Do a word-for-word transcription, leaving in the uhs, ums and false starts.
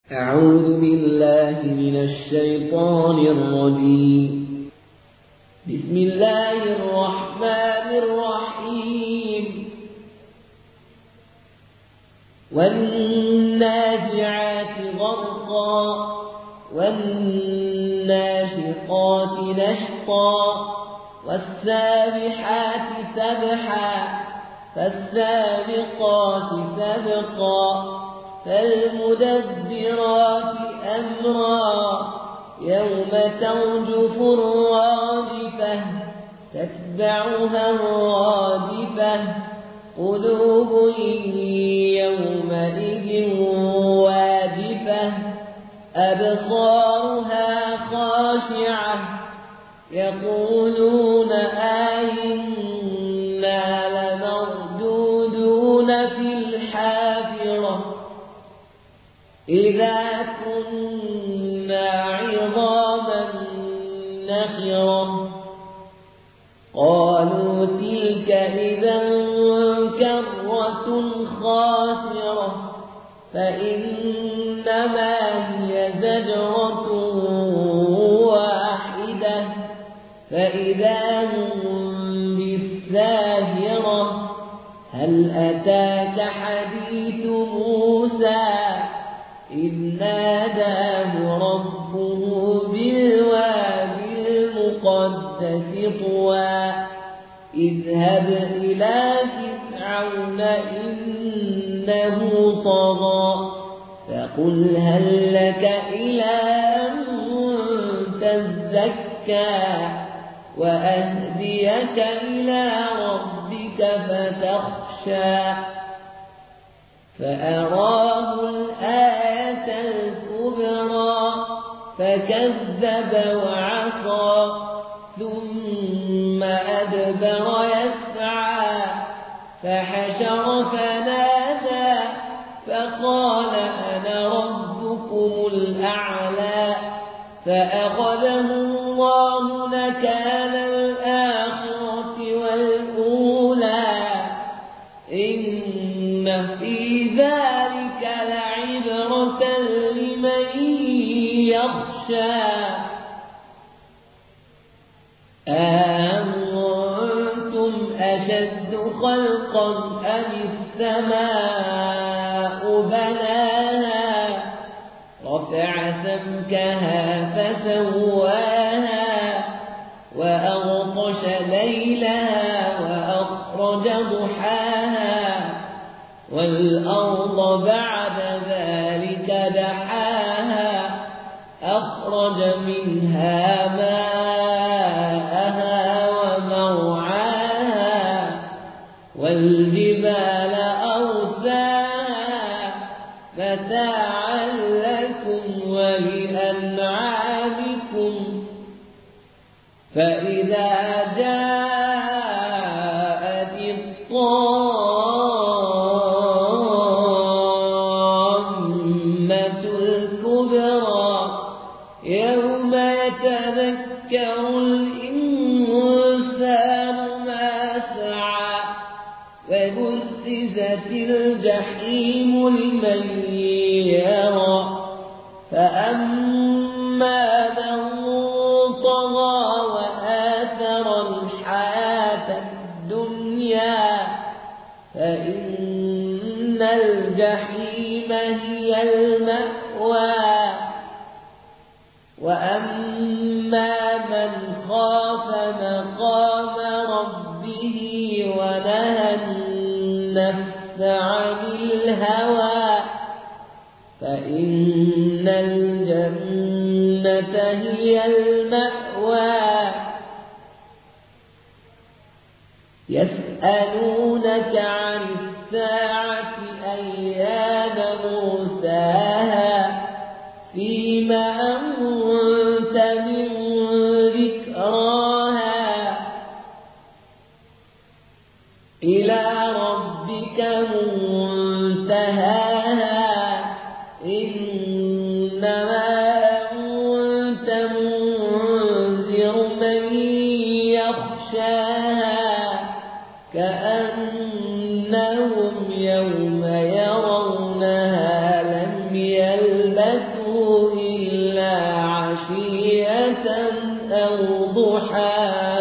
أعوذ بالله من الشيطان الرجيم. بسم الله الرحمن الرحيم. والنازعات غرقا والناشطات نشطا والسابحات سبحا فالسابقات سبقا فالمدبرات أمرا يوم ترجف الرادفة تتبعها الرادفة قلوب يومئذ واجفة أبصارها خاشعة يقولون أئنا لمردودون في الحافرة إذا كنا عظاما نخرة قالوا تلك إذا كرة خاسرة فإنما هي زجرة واحدة فإذا هم بالساهرة هل أتاك حديث موسى إذ ناداه ربه بالوادي المقدس طوى اذهب إلى فرعون إنه طغى فقل هل لك إلى أن تزكى وأهديك إلى ربك فتخشى فأراه الآية الكبرى فكذب وعصى ثم أدبر يسعى فحشر فنادى فقال أنا ربكم الأعلى فأخذه الله نكال الآخرة والأولى إن في ذلك لعبرة لمن يخشى أأنتم أشد خلقا أم السماء بناها رفع سمكها فسواها وأغطش ليلها وأخرج ضحاها والأرض بعد ذلك دحاها أخرج منها ماءها ومرعاها والجبال أرساها متاعا لكم ولأنعامكم فإذا جاءت الطامة الكبرى يوم يتذكر الإنسان ما سعى وبرزت الجحيم لمن يرى فأما من طغى وآثر الحياة الدنيا فإن الجحيم هي المأوى وأما من خاف مقام ربه ونهى النفس عن الهوى فإن الجنة هي المأوى يسألونك عن الساعة أيان مرساها فيما أنت من ذكراها إلى ربك منتهاها إنما أنت منذر من يخشاها كأنهم يوم يرونها لم يلبثوا تُهْلَكُوا إِلَّا عَشِيَّةً أَوْ ضُحَاهَا